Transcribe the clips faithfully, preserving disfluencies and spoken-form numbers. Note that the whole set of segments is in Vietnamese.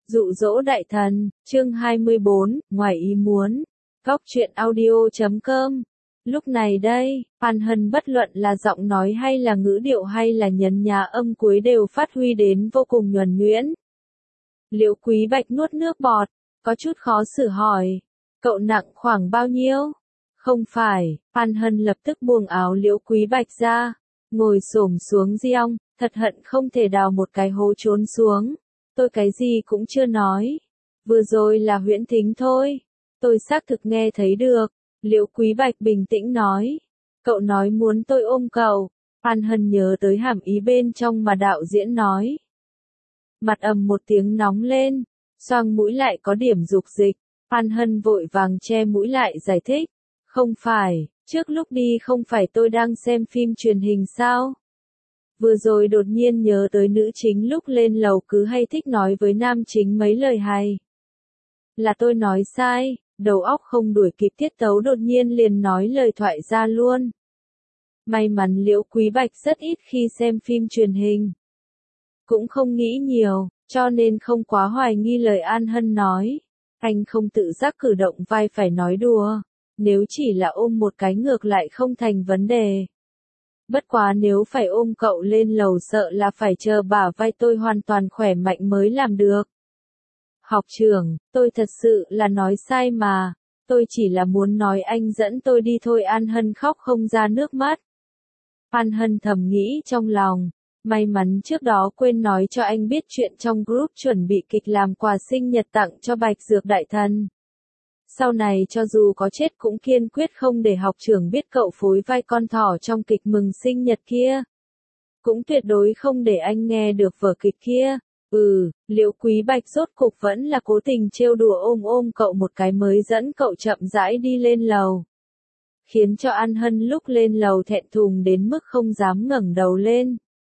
Dụ dỗ đại thần, chương hai mươi bốn, ngoài ý muốn. Góc truyện audio chấm com. Lúc này đây, Phan Hân bất luận là giọng nói hay là ngữ điệu hay là nhấn nhá âm cuối đều phát huy đến vô cùng nhuần nhuyễn. Liễu Quý Bạch nuốt nước bọt, có chút khó xử hỏi, cậu nặng khoảng bao nhiêu? Không phải, Phan Hân lập tức buông áo Liễu Quý Bạch ra, ngồi xổm xuống giong, thật hận không thể đào một cái hố trốn xuống. Tôi cái gì cũng chưa nói. Vừa rồi là huyễn thính thôi. Tôi xác thực nghe thấy được. Liễu Quý Bạch bình tĩnh nói. Cậu nói muốn tôi ôm cậu. Phan Hân nhớ tới hàm ý bên trong mà đạo diễn nói. Mặt ầm một tiếng nóng lên. Xoang mũi lại có điểm dục dịch. Phan Hân vội vàng che mũi lại giải thích. Không phải, trước lúc đi không phải tôi đang xem phim truyền hình sao? Vừa rồi đột nhiên nhớ tới nữ chính lúc lên lầu cứ hay thích nói với nam chính mấy lời hay. Là tôi nói sai, đầu óc không đuổi kịp tiết tấu đột nhiên liền nói lời thoại ra luôn. May mắn Liễu Quý Bạch rất ít khi xem phim truyền hình. Cũng không nghĩ nhiều, cho nên không quá hoài nghi lời An Hân nói. Anh không tự giác cử động vai phải nói đùa. Nếu chỉ là ôm một cái ngược lại không thành vấn đề. Bất quá nếu phải ôm cậu lên lầu sợ là phải chờ bả vai tôi hoàn toàn khỏe mạnh mới làm được. Học trưởng, tôi thật sự là nói sai mà. Tôi chỉ là muốn nói anh dẫn tôi đi thôi. An Hân khóc không ra nước mắt. An Hân thầm nghĩ trong lòng. May mắn trước đó quên nói cho anh biết chuyện trong group chuẩn bị kịch làm quà sinh nhật tặng cho Bạch Dược Đại Thần. Sau này cho dù có chết cũng kiên quyết không để học trưởng biết cậu phối vai con thỏ trong kịch mừng sinh nhật kia. Cũng tuyệt đối không để anh nghe được vở kịch kia. Ừ, Liễu Quý Bạch rốt cục vẫn là cố tình trêu đùa ôm ôm cậu một cái mới dẫn cậu chậm rãi đi lên lầu. Khiến cho An Hân lúc lên lầu thẹn thùng đến mức không dám ngẩng đầu lên.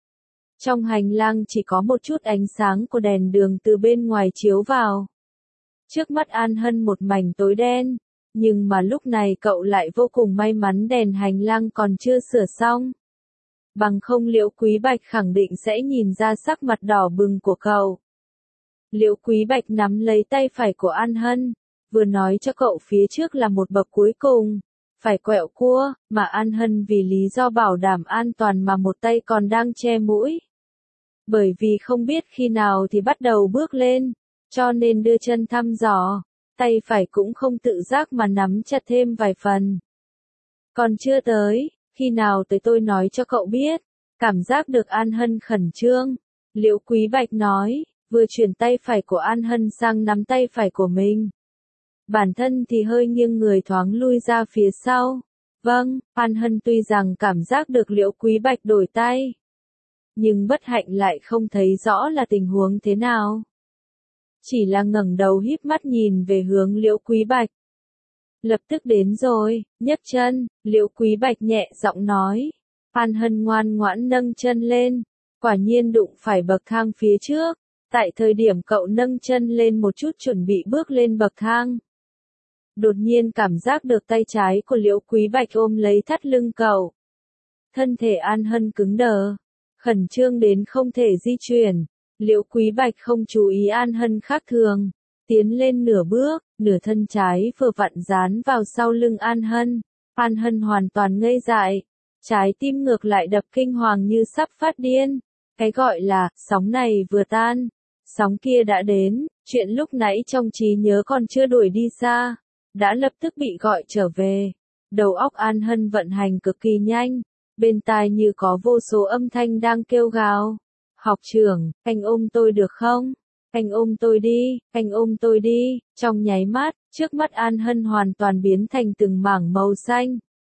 Trong hành lang chỉ có một chút ánh sáng của đèn đường từ bên ngoài chiếu vào. Trước mắt An Hân một mảnh tối đen, nhưng mà lúc này cậu lại vô cùng may mắn đèn hành lang còn chưa sửa xong. Bằng không Liễu Quý Bạch khẳng định sẽ nhìn ra sắc mặt đỏ bừng của cậu. Liễu Quý Bạch nắm lấy tay phải của An Hân, vừa nói cho cậu phía trước là một bậc cuối cùng, phải quẹo cua, mà An Hân vì lý do bảo đảm an toàn mà một tay còn đang che mũi. Bởi vì không biết khi nào thì bắt đầu bước lên. Cho nên đưa chân thăm dò, tay phải cũng không tự giác mà nắm chặt thêm vài phần. Còn chưa tới, khi nào tới tôi nói cho cậu biết. Cảm giác được An Hân khẩn trương. Liễu Quý Bạch nói, vừa chuyển tay phải của An Hân sang nắm tay phải của mình. Bản thân thì hơi nghiêng người thoáng lui ra phía sau. Vâng, An Hân tuy rằng cảm giác được Liễu Quý Bạch đổi tay. Nhưng bất hạnh lại không thấy rõ là tình huống thế nào. Chỉ là ngẩng đầu híp mắt nhìn về hướng Liễu Quý Bạch. Lập tức đến rồi, nhấc chân, Liễu Quý Bạch nhẹ giọng nói. An Hân ngoan ngoãn nâng chân lên, quả nhiên đụng phải bậc thang phía trước. Tại thời điểm cậu nâng chân lên một chút chuẩn bị bước lên bậc thang. Đột nhiên cảm giác được tay trái của Liễu Quý Bạch ôm lấy thắt lưng cậu. Thân thể An Hân cứng đờ, khẩn trương đến không thể di chuyển. Liễu Quý Bạch không chú ý An Hân khác thường, tiến lên nửa bước, nửa thân trái vừa vặn dán vào sau lưng An Hân. An Hân hoàn toàn ngây dại, trái tim ngược lại đập kinh hoàng như sắp phát điên. Cái gọi là, sóng này vừa tan, sóng kia đã đến, chuyện lúc nãy trong trí nhớ còn chưa đuổi đi xa, đã lập tức bị gọi trở về. Đầu óc An Hân vận hành cực kỳ nhanh, bên tai như có vô số âm thanh đang kêu gào. Học trưởng, anh ôm tôi được không? Anh ôm tôi đi, anh ôm tôi đi. Trong nháy mắt, trước mắt An Hân hoàn toàn biến thành từng mảng màu xanh.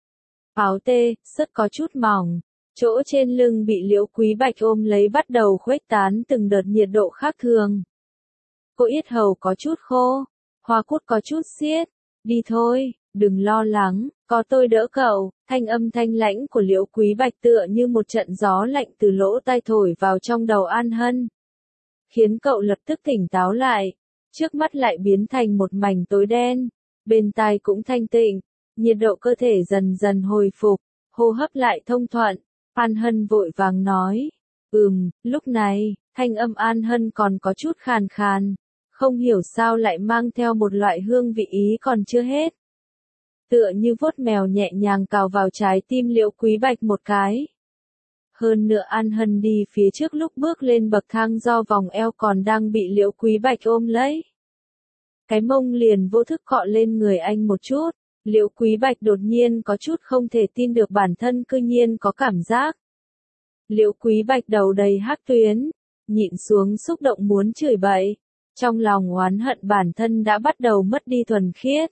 Áo tê, rất có chút mỏng. Chỗ trên lưng bị Liễu Quý Bạch ôm lấy bắt đầu khuếch tán từng đợt nhiệt độ khác thường. Cô yết hầu có chút khô, hoa cốt có chút xiết. Đi thôi, đừng lo lắng, có tôi đỡ cậu. Thanh âm thanh lãnh của Liễu Quý Bạch tựa như một trận gió lạnh từ lỗ tai thổi vào trong đầu An Hân. Khiến cậu lập tức tỉnh táo lại. Trước mắt lại biến thành một mảnh tối đen. Bên tai cũng thanh tịnh. Nhiệt độ cơ thể dần dần hồi phục. Hô hấp lại thông thuận. An Hân vội vàng nói. Ừm, lúc này, thanh âm An Hân còn có chút khàn khàn. không hiểu sao lại mang theo một loại hương vị ý còn chưa hết. Tựa như vuốt mèo nhẹ nhàng cào vào trái tim Liễu Quý Bạch một cái. Hơn nữa An Hân đi phía trước lúc bước lên bậc thang do vòng eo còn đang bị Liễu Quý Bạch ôm lấy. Cái mông liền vô thức cọ lên người anh một chút, Liễu Quý Bạch đột nhiên có chút không thể tin được bản thân cư nhiên có cảm giác. Liễu Quý Bạch đầu đầy hắc tuyến, nhịn xuống xúc động muốn chửi bậy, trong lòng oán hận bản thân đã bắt đầu mất đi thuần khiết.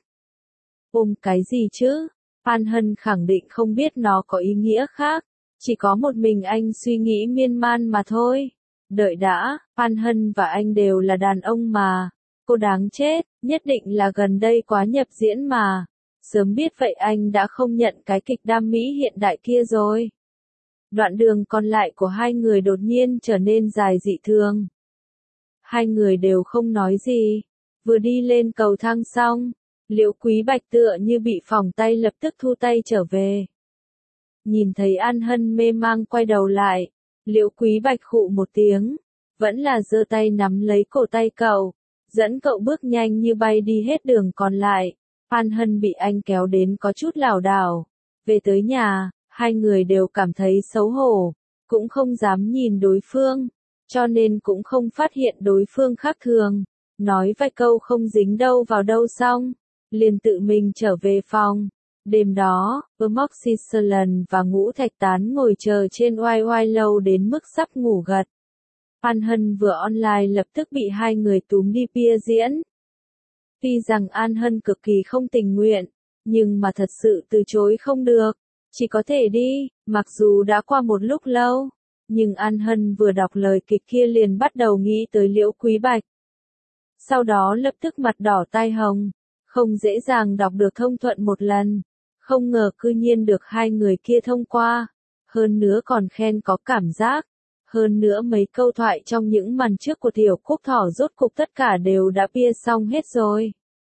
Ôm cái gì chứ? An Hân khẳng định không biết nó có ý nghĩa khác, chỉ có một mình anh suy nghĩ miên man mà thôi. Đợi đã, An Hân và anh đều là đàn ông mà, cô đáng chết, nhất định là gần đây quá nhập diễn mà. Sớm biết vậy anh đã không nhận cái kịch đam mỹ hiện đại kia rồi. Đoạn đường còn lại của hai người đột nhiên trở nên dài dị thường. Hai người đều không nói gì, vừa đi lên cầu thang xong, Liễu Quý Bạch tựa như bị phỏng tay lập tức thu tay trở về. Nhìn thấy An Hân mê mang quay đầu lại, Liễu Quý Bạch khụ một tiếng, vẫn là giơ tay nắm lấy cổ tay cậu, dẫn cậu bước nhanh như bay đi hết đường còn lại. An Hân bị anh kéo đến có chút lảo đảo. Về tới nhà, hai người đều cảm thấy xấu hổ, cũng không dám nhìn đối phương, cho nên cũng không phát hiện đối phương khác thường. Nói vài câu không dính đâu vào đâu xong, liền tự mình trở về phòng. Đêm đó, Amoxicillin và Ngũ Thạch Tán ngồi chờ trên oai oai lâu đến mức sắp ngủ gật. An Hân vừa online lập tức bị hai người túm đi bia diễn. Tuy rằng An Hân cực kỳ không tình nguyện, nhưng mà thật sự từ chối không được, chỉ có thể đi, mặc dù đã qua một lúc lâu, nhưng An Hân vừa đọc lời kịch kia liền bắt đầu nghĩ tới Liễu Quý Bạch. Sau đó lập tức mặt đỏ tai hồng, không dễ dàng đọc được thông thuận một lần, không ngờ cư nhiên được hai người kia thông qua, hơn nữa còn khen có cảm giác. Hơn nữa mấy câu thoại trong những màn trước của Tiểu Cúc Thỏ rốt cục tất cả đều đã bia xong hết rồi.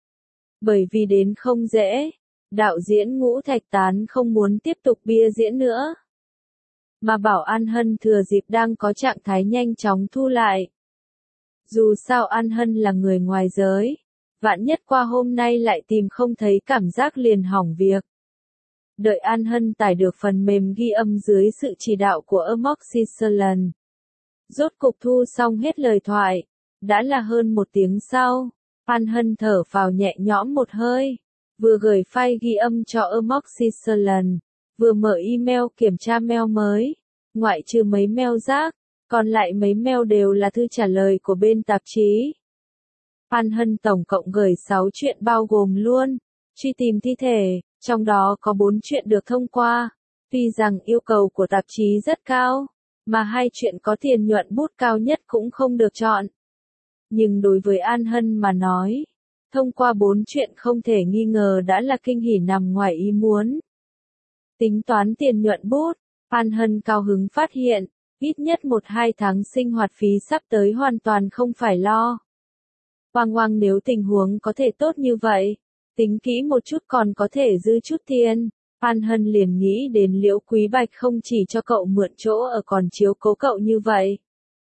Bởi vì đến không dễ, đạo diễn Ngũ Thạch Tán không muốn tiếp tục bia diễn nữa, mà bảo An Hân thừa dịp đang có trạng thái nhanh chóng thu lại. Dù sao An Hân là người ngoài giới, vạn nhất qua hôm nay lại tìm không thấy cảm giác liền hỏng việc. Đợi An Hân tải được phần mềm ghi âm dưới sự chỉ đạo của Amoxicillin. Rốt cục thu xong hết lời thoại, đã là hơn một tiếng sau, An Hân thở phào nhẹ nhõm một hơi, vừa gửi file ghi âm cho Amoxicillin, vừa mở email kiểm tra mail mới, ngoại trừ mấy mail rác, còn lại mấy mail đều là thư trả lời của bên tạp chí. An Hân tổng cộng gửi sáu chuyện bao gồm luôn, truy tìm thi thể, trong đó có bốn chuyện được thông qua, tuy rằng yêu cầu của tạp chí rất cao, mà hai chuyện có tiền nhuận bút cao nhất cũng không được chọn. Nhưng đối với An Hân mà nói, thông qua bốn chuyện không thể nghi ngờ đã là kinh hỉ nằm ngoài ý muốn. Tính toán tiền nhuận bút, An Hân cao hứng phát hiện, ít nhất một hai tháng sinh hoạt phí sắp tới hoàn toàn không phải lo. Oang oang nếu tình huống có thể tốt như vậy, tính kỹ một chút còn có thể dư chút tiền. An Hân liền nghĩ đến Liễu Quý Bạch không chỉ cho cậu mượn chỗ ở còn chiếu cố cậu như vậy.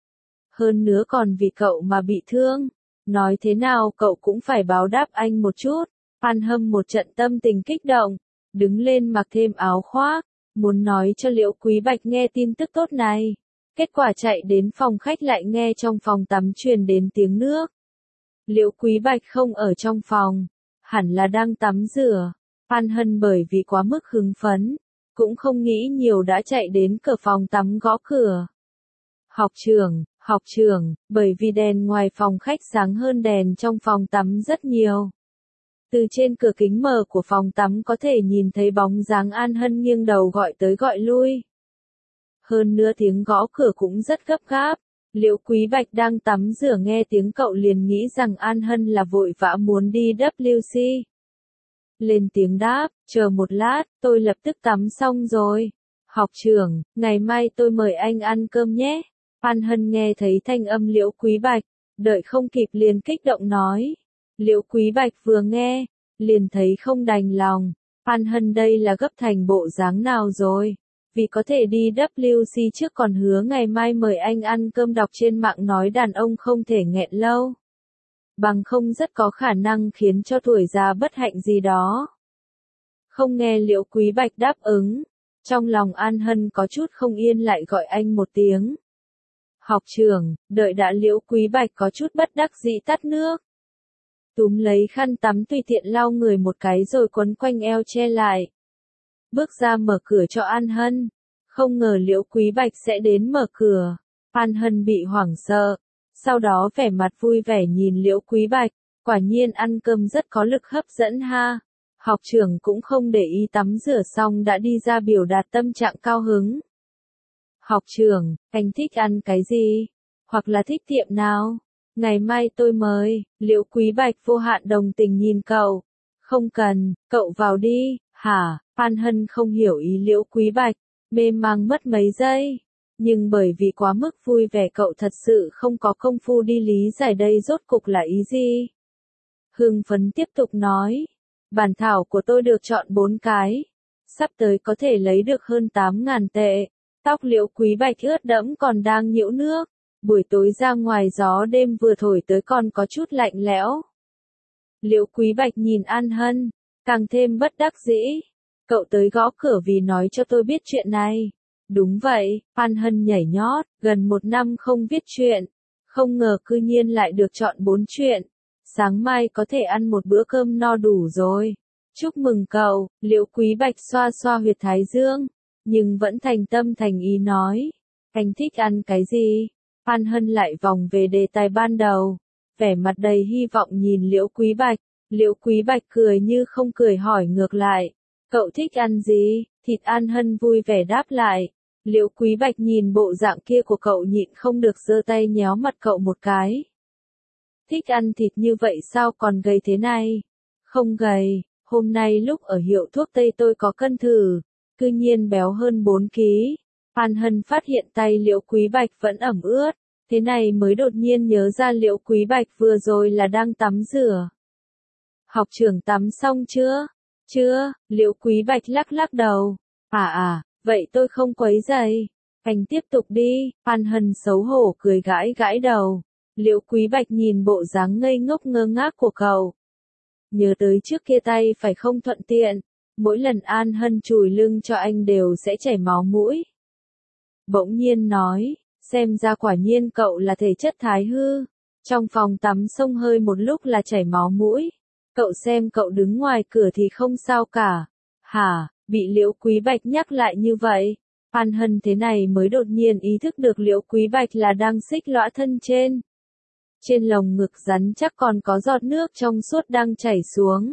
Hơn nữa còn vì cậu mà bị thương, nói thế nào cậu cũng phải báo đáp anh một chút. An Hâm một trận tâm tình kích động, đứng lên mặc thêm áo khoác, muốn nói cho Liễu Quý Bạch nghe tin tức tốt này. Kết quả chạy đến phòng khách lại nghe trong phòng tắm truyền đến tiếng nước. Liễu Quý Bạch không ở trong phòng, hẳn là đang tắm rửa. An Hân bởi vì quá mức hứng phấn, cũng không nghĩ nhiều đã chạy đến cửa phòng tắm gõ cửa. Học trưởng, học trưởng, bởi vì đèn ngoài phòng khách sáng hơn đèn trong phòng tắm rất nhiều. Từ trên cửa kính mờ của phòng tắm có thể nhìn thấy bóng dáng An Hân nghiêng đầu gọi tới gọi lui. Hơn nữa tiếng gõ cửa cũng rất gấp gáp. Liễu Quý Bạch đang tắm rửa nghe tiếng cậu liền nghĩ rằng An Hân là vội vã muốn đi W C. Lên tiếng đáp, chờ một lát, tôi lập tức tắm xong rồi. Học trưởng, ngày mai tôi mời anh ăn cơm nhé. An Hân nghe thấy thanh âm Liễu Quý Bạch, đợi không kịp liền kích động nói. Liễu Quý Bạch vừa nghe, liền thấy không đành lòng. An Hân đây là gấp thành bộ dáng nào rồi? Vì có thể đi W C trước còn hứa ngày mai mời anh ăn cơm, đọc trên mạng nói đàn ông không thể nghẹn lâu. bằng không rất có khả năng khiến cho tuổi già bất hạnh gì đó. Không nghe Liễu Quý Bạch đáp ứng, trong lòng An Hân có chút không yên lại gọi anh một tiếng. Học trưởng, đợi đã. Liễu Quý Bạch có chút bất đắc dĩ tắt nước. Túm lấy khăn tắm tùy tiện lau người một cái rồi quấn quanh eo che lại. Bước ra mở cửa cho An Hân. Không ngờ Liễu Quý Bạch sẽ đến mở cửa. An Hân bị hoảng sợ. Sau đó vẻ mặt vui vẻ nhìn Liễu Quý Bạch. Quả nhiên ăn cơm rất có lực hấp dẫn ha. Học trưởng cũng không để ý tắm rửa xong đã đi ra biểu đạt tâm trạng cao hứng. Học trưởng, anh thích ăn cái gì? Hoặc là thích tiệm nào? Ngày mai tôi mời. Liễu Quý Bạch vô hạn đồng tình nhìn cậu. Không cần, cậu vào đi. Hả? An Hân không hiểu ý Liễu Quý Bạch, mê mang mất mấy giây. Nhưng bởi vì quá mức vui vẻ cậu thật sự không có công phu đi lý giải đây rốt cục là ý gì. Hưng phấn tiếp tục nói. Bản thảo của tôi được chọn bốn cái. Sắp tới có thể lấy được hơn tám ngàn tệ. Tóc Liễu Quý Bạch ướt đẫm còn đang nhiễu nước. Buổi tối ra ngoài gió đêm vừa thổi tới còn có chút lạnh lẽo. Liễu Quý Bạch nhìn An Hân, càng thêm bất đắc dĩ. Cậu tới gõ cửa vì nói cho tôi biết chuyện này. Đúng vậy, An Hân nhảy nhót, gần một năm không viết chuyện. Không ngờ cư nhiên lại được chọn bốn chuyện. Sáng mai có thể ăn một bữa cơm no đủ rồi. Chúc mừng cậu. Liễu Quý Bạch xoa xoa huyệt thái dương, nhưng vẫn thành tâm thành ý nói. Anh thích ăn cái gì? An Hân lại vòng về đề tài ban đầu. Vẻ mặt đầy hy vọng nhìn Liễu Quý Bạch. Liễu Quý Bạch cười như không cười hỏi ngược lại. Cậu thích ăn gì? Thịt. An Hân vui vẻ đáp lại. Liễu Quý Bạch nhìn bộ dạng kia của cậu nhịn không được giơ tay nhéo mặt cậu một cái. Thích ăn thịt như vậy sao còn gầy thế này? Không gầy, hôm nay lúc ở hiệu thuốc Tây tôi có cân thử, cư nhiên béo hơn bốn ki lô gam. An Hân phát hiện tay Liễu Quý Bạch vẫn ẩm ướt, thế này mới đột nhiên nhớ ra Liễu Quý Bạch vừa rồi là đang tắm rửa. Học trưởng tắm xong chưa? Chưa. Liễu Quý Bạch lắc lắc đầu. À à, vậy tôi không quấy rầy. Anh tiếp tục đi. An Hân xấu hổ cười gãi gãi đầu. Liễu Quý Bạch nhìn bộ dáng ngây ngốc ngơ ngác của cậu. Nhớ tới trước kia tay phải không thuận tiện. Mỗi lần An Hân chùi lưng cho anh đều sẽ chảy máu mũi. Bỗng nhiên nói, xem ra quả nhiên cậu là thể chất thái hư. Trong phòng tắm xông hơi một lúc là chảy máu mũi. Cậu xem cậu đứng ngoài cửa thì không sao cả. Hả? Bị Liễu Quý Bạch nhắc lại như vậy. An Hân thế này mới đột nhiên ý thức được Liễu Quý Bạch là đang xích lõa thân trên. Trên lồng ngực rắn chắc còn có giọt nước trong suốt đang chảy xuống.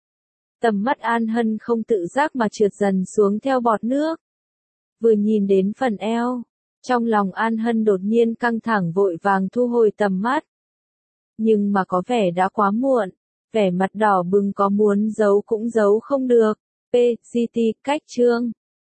Tầm mắt An Hân không tự giác mà trượt dần xuống theo bọt nước. Vừa nhìn đến phần eo, trong lòng An Hân đột nhiên căng thẳng vội vàng thu hồi tầm mắt. Nhưng mà có vẻ đã quá muộn, vẻ mặt đỏ bừng có muốn giấu cũng giấu không được. pê giê tê cách chương